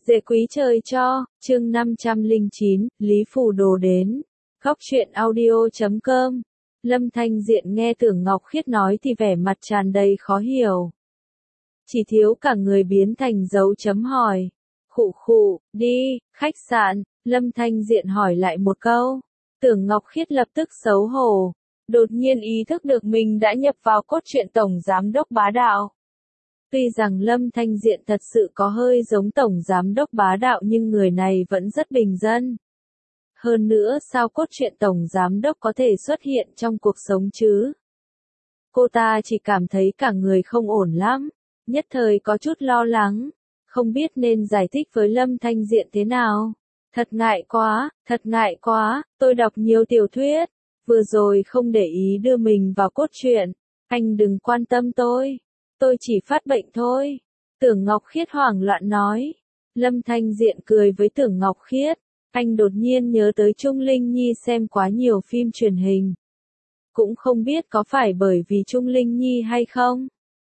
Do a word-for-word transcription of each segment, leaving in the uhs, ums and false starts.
Dễ quý trời cho, chương năm trăm lẻ chín, Lý Phù Đồ đến. Góc truyện audio chấm com. Lâm Thanh Diện nghe Tưởng Ngọc Khiết nói thì vẻ mặt tràn đầy khó hiểu. Chỉ thiếu cả người biến thành dấu chấm hỏi. Khụ khụ, đi, khách sạn, Lâm Thanh Diện hỏi lại một câu. Tưởng Ngọc Khiết lập tức xấu hổ. Đột nhiên ý thức được mình đã nhập vào cốt truyện Tổng Giám Đốc Bá Đạo. Tuy rằng Lâm Thanh Diện thật sự có hơi giống Tổng Giám Đốc Bá Đạo nhưng người này vẫn rất bình dân. Hơn nữa sao cốt truyện Tổng Giám Đốc có thể xuất hiện trong cuộc sống chứ? Cô ta chỉ cảm thấy cả người không ổn lắm, nhất thời có chút lo lắng, không biết nên giải thích với Lâm Thanh Diện thế nào. Thật ngại quá, thật ngại quá, tôi đọc nhiều tiểu thuyết, vừa rồi không để ý đưa mình vào cốt truyện, anh đừng quan tâm tôi. Tôi chỉ phát bệnh thôi. Tưởng Ngọc Khiết hoảng loạn nói. Lâm Thanh Diện cười với Tưởng Ngọc Khiết. Anh đột nhiên nhớ tới Trung Linh Nhi xem quá nhiều phim truyền hình. Cũng không biết có phải bởi vì Trung Linh Nhi hay không.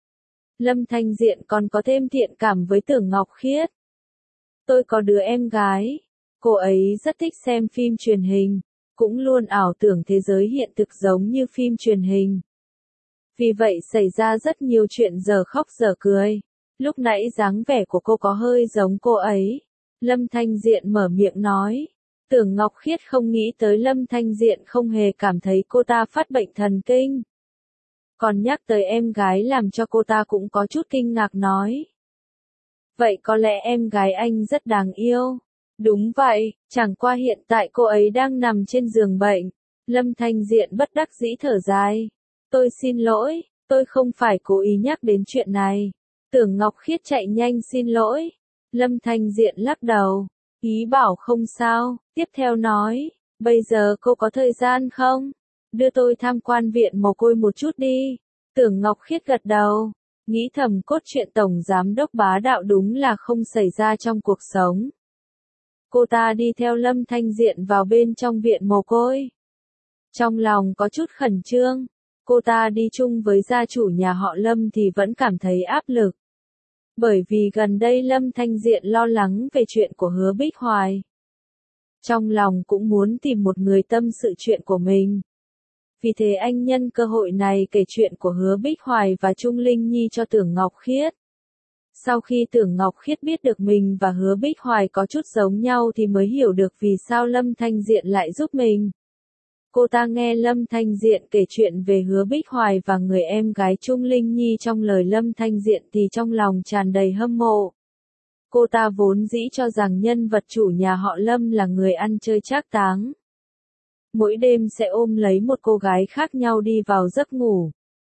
Lâm Thanh Diện còn có thêm thiện cảm với Tưởng Ngọc Khiết. Tôi có đứa em gái. Cô ấy rất thích xem phim truyền hình. Cũng luôn ảo tưởng thế giới hiện thực giống như phim truyền hình. Vì vậy xảy ra rất nhiều chuyện giờ khóc giờ cười. Lúc nãy dáng vẻ của cô có hơi giống cô ấy. Lâm Thanh Diện mở miệng nói. Tưởng Ngọc Khiết không nghĩ tới Lâm Thanh Diện không hề cảm thấy cô ta phát bệnh thần kinh. Còn nhắc tới em gái làm cho cô ta cũng có chút kinh ngạc nói. Vậy có lẽ em gái anh rất đáng yêu. Đúng vậy, chẳng qua hiện tại cô ấy đang nằm trên giường bệnh. Lâm Thanh Diện bất đắc dĩ thở dài. Tôi xin lỗi, tôi không phải cố ý nhắc đến chuyện này. Tưởng Ngọc Khiết chạy nhanh xin lỗi. Lâm Thanh Diện lắc đầu, ý bảo không sao, tiếp theo nói, bây giờ cô có thời gian không? Đưa tôi tham quan viện mồ côi một chút đi. Tưởng Ngọc Khiết gật đầu, nghĩ thầm cốt truyện Tổng Giám Đốc Bá Đạo đúng là không xảy ra trong cuộc sống. Cô ta đi theo Lâm Thanh Diện vào bên trong viện mồ côi. Trong lòng có chút khẩn trương. Cô ta đi chung với gia chủ nhà họ Lâm thì vẫn cảm thấy áp lực. Bởi vì gần đây Lâm Thanh Diện lo lắng về chuyện của Hứa Bích Hoài. Trong lòng cũng muốn tìm một người tâm sự chuyện của mình. Vì thế anh nhân cơ hội này kể chuyện của Hứa Bích Hoài và Trung Linh Nhi cho Tưởng Ngọc Khiết. Sau khi Tưởng Ngọc Khiết biết được mình và Hứa Bích Hoài có chút giống nhau thì mới hiểu được vì sao Lâm Thanh Diện lại giúp mình. Cô ta nghe Lâm Thanh Diện kể chuyện về Hứa Bích Hoài và người em gái Trung Linh Nhi trong lời Lâm Thanh Diện thì trong lòng tràn đầy hâm mộ. Cô ta vốn dĩ cho rằng nhân vật chủ nhà họ Lâm là người ăn chơi trác táng. Mỗi đêm sẽ ôm lấy một cô gái khác nhau đi vào giấc ngủ.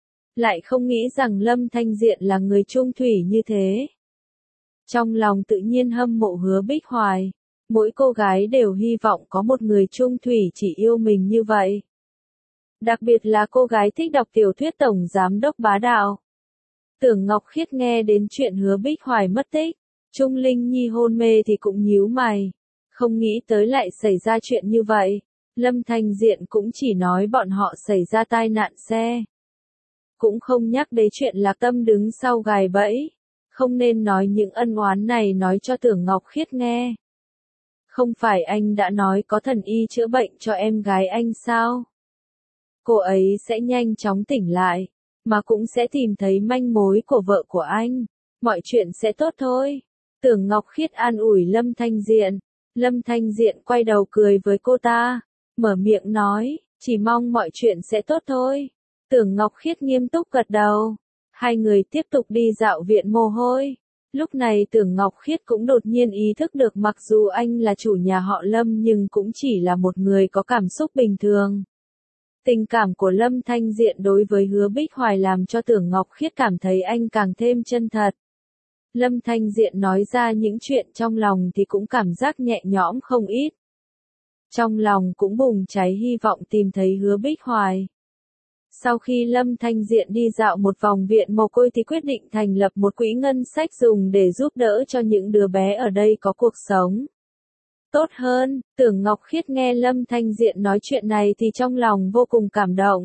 Lại không nghĩ rằng Lâm Thanh Diện là người trung thủy như thế. Trong lòng tự nhiên hâm mộ Hứa Bích Hoài. Mỗi cô gái đều hy vọng có một người trung thủy chỉ yêu mình như vậy. Đặc biệt là cô gái thích đọc tiểu thuyết Tổng Giám Đốc Bá Đạo. Tưởng Ngọc Khiết nghe đến chuyện Hứa Bích Hoài mất tích, Trung Linh Nhi hôn mê thì cũng nhíu mày. Không nghĩ tới lại xảy ra chuyện như vậy. Lâm Thanh Diện cũng chỉ nói bọn họ xảy ra tai nạn xe. Cũng không nhắc đến chuyện Lạc Tâm đứng sau gài bẫy. Không nên nói những ân oán này nói cho Tưởng Ngọc Khiết nghe. Không phải anh đã nói có thần y chữa bệnh cho em gái anh sao? Cô ấy sẽ nhanh chóng tỉnh lại, mà cũng sẽ tìm thấy manh mối của vợ của anh. Mọi chuyện sẽ tốt thôi. Tưởng Ngọc Khiết an ủi Lâm Thanh Diện. Lâm Thanh Diện quay đầu cười với cô ta, mở miệng nói, chỉ mong mọi chuyện sẽ tốt thôi. Tưởng Ngọc Khiết nghiêm túc gật đầu. Hai người tiếp tục đi dạo viện mồ hôi. Lúc này Tưởng Ngọc Khiết cũng đột nhiên ý thức được mặc dù anh là chủ nhà họ Lâm nhưng cũng chỉ là một người có cảm xúc bình thường. Tình cảm của Lâm Thanh Diện đối với Hứa Bích Hoài làm cho Tưởng Ngọc Khiết cảm thấy anh càng thêm chân thật. Lâm Thanh Diện nói ra những chuyện trong lòng thì cũng cảm giác nhẹ nhõm không ít. Trong lòng cũng bùng cháy hy vọng tìm thấy Hứa Bích Hoài. Sau khi Lâm Thanh Diện đi dạo một vòng viện mồ côi thì quyết định thành lập một quỹ ngân sách dùng để giúp đỡ cho những đứa bé ở đây có cuộc sống tốt hơn. Tưởng Ngọc Khiết nghe Lâm Thanh Diện nói chuyện này thì trong lòng vô cùng cảm động.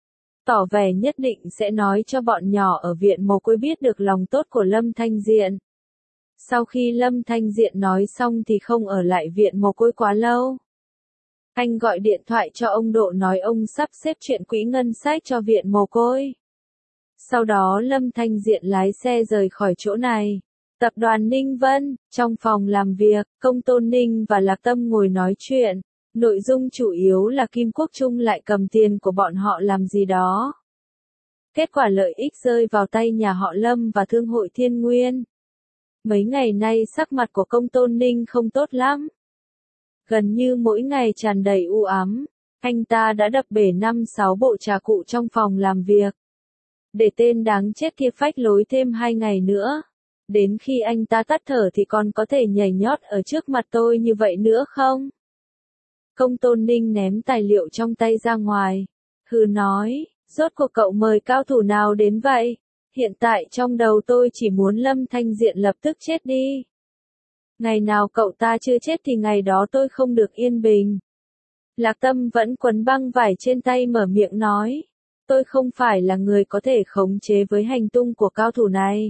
Tỏ vẻ nhất định sẽ nói cho bọn nhỏ ở viện mồ côi biết được lòng tốt của Lâm Thanh Diện. Sau khi Lâm Thanh Diện nói xong thì không ở lại viện mồ côi quá lâu. Anh gọi điện thoại cho ông Độ nói ông sắp xếp chuyện quỹ ngân sách cho viện mồ côi. Sau đó Lâm Thanh Diện lái xe rời khỏi chỗ này. Tập đoàn Ninh Vân, trong phòng làm việc, Công Tôn Ninh và Lạc Tâm ngồi nói chuyện. Nội dung chủ yếu là Kim Quốc Trung lại cầm tiền của bọn họ làm gì đó. Kết quả lợi ích rơi vào tay nhà họ Lâm và Thương hội Thiên Nguyên. Mấy ngày nay sắc mặt của Công Tôn Ninh không tốt lắm. Gần như mỗi ngày tràn đầy u ám, anh ta đã đập bể năm sáu bộ trà cụ trong phòng làm việc. Để tên đáng chết kia phách lối thêm hai ngày nữa. Đến khi anh ta tắt thở thì còn có thể nhảy nhót ở trước mặt tôi như vậy nữa không? Công Tôn Ninh ném tài liệu trong tay ra ngoài. Hừ nói, rốt cuộc cậu mời cao thủ nào đến vậy? Hiện tại trong đầu tôi chỉ muốn Lâm Thanh Diện lập tức chết đi. Ngày nào cậu ta chưa chết thì ngày đó tôi không được yên bình. Lạc Tâm vẫn quấn băng vải trên tay mở miệng nói. Tôi không phải là người có thể khống chế với hành tung của cao thủ này.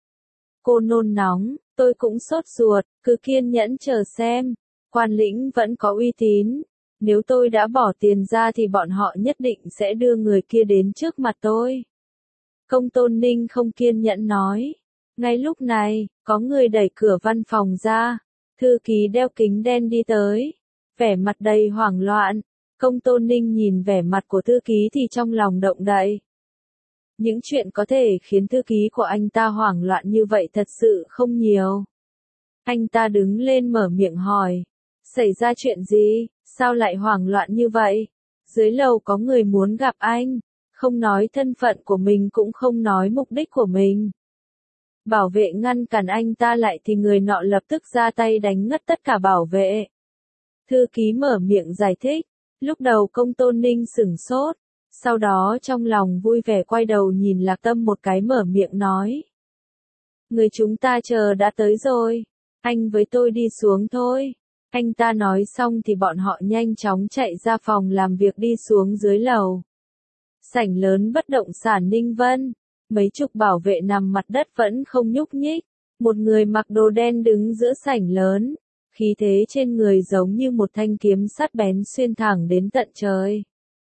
Cô nôn nóng, tôi cũng sốt ruột, cứ kiên nhẫn chờ xem. Quan lĩnh vẫn có uy tín. Nếu tôi đã bỏ tiền ra thì bọn họ nhất định sẽ đưa người kia đến trước mặt tôi. Công Tôn Ninh không kiên nhẫn nói. Ngay lúc này, có người đẩy cửa văn phòng ra. Thư ký đeo kính đen đi tới. Vẻ mặt đầy hoảng loạn. Công Tôn Ninh nhìn vẻ mặt của thư ký thì trong lòng động đậy. Những chuyện có thể khiến thư ký của anh ta hoảng loạn như vậy thật sự không nhiều. Anh ta đứng lên mở miệng hỏi. Xảy ra chuyện gì? Sao lại hoảng loạn như vậy? Dưới lầu có người muốn gặp anh. Không nói thân phận của mình cũng không nói mục đích của mình. Bảo vệ ngăn cản anh ta lại thì người nọ lập tức ra tay đánh ngất tất cả bảo vệ. Thư ký mở miệng giải thích. Lúc đầu Công Tôn Ninh sửng sốt. Sau đó trong lòng vui vẻ quay đầu nhìn Lạc Tâm một cái mở miệng nói. Người chúng ta chờ đã tới rồi. Anh với tôi đi xuống thôi. Anh ta nói xong thì bọn họ nhanh chóng chạy ra phòng làm việc đi xuống dưới lầu. Sảnh lớn bất động sản Ninh Vân. Mấy chục bảo vệ nằm mặt đất vẫn không nhúc nhích. Một người mặc đồ đen đứng giữa sảnh lớn. Khí thế trên người giống như một thanh kiếm sắt bén xuyên thẳng đến tận trời.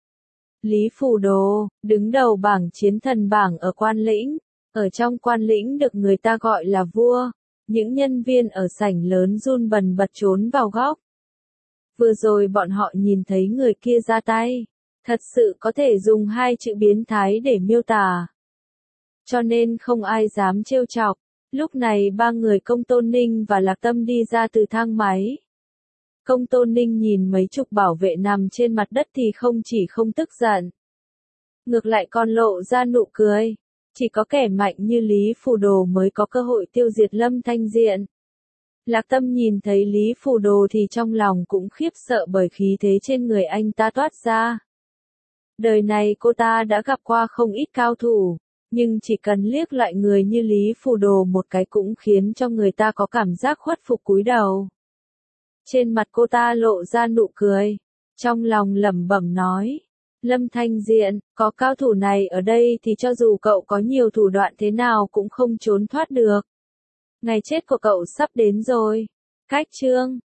Lý Phù Đồ, đứng đầu bảng chiến thần bảng ở Quan Lĩnh. Ở trong Quan Lĩnh được người ta gọi là vua. Những nhân viên ở sảnh lớn run bần bật trốn vào góc. Vừa rồi bọn họ nhìn thấy người kia ra tay. Thật sự có thể dùng hai chữ biến thái để miêu tả. Cho nên không ai dám trêu chọc. Lúc này ba người Công Tôn Ninh và Lạc Tâm đi ra từ thang máy. Công Tôn Ninh nhìn mấy chục bảo vệ nằm trên mặt đất thì không chỉ không tức giận. Ngược lại còn lộ ra nụ cười. Chỉ có kẻ mạnh như Lý Phù Đồ mới có cơ hội tiêu diệt Lâm Thanh Diện. Lạc Tâm nhìn thấy Lý Phù Đồ thì trong lòng cũng khiếp sợ bởi khí thế trên người anh ta toát ra. Đời này cô ta đã gặp qua không ít cao thủ, nhưng chỉ cần liếc lại người như Lý Phù Đồ một cái cũng khiến cho người ta có cảm giác khuất phục cúi đầu. Trên mặt cô ta lộ ra nụ cười, trong lòng lẩm bẩm nói. Lâm Thanh Diện, có cao thủ này ở đây thì cho dù cậu có nhiều thủ đoạn thế nào cũng không trốn thoát được. Ngày chết của cậu sắp đến rồi. Cách chương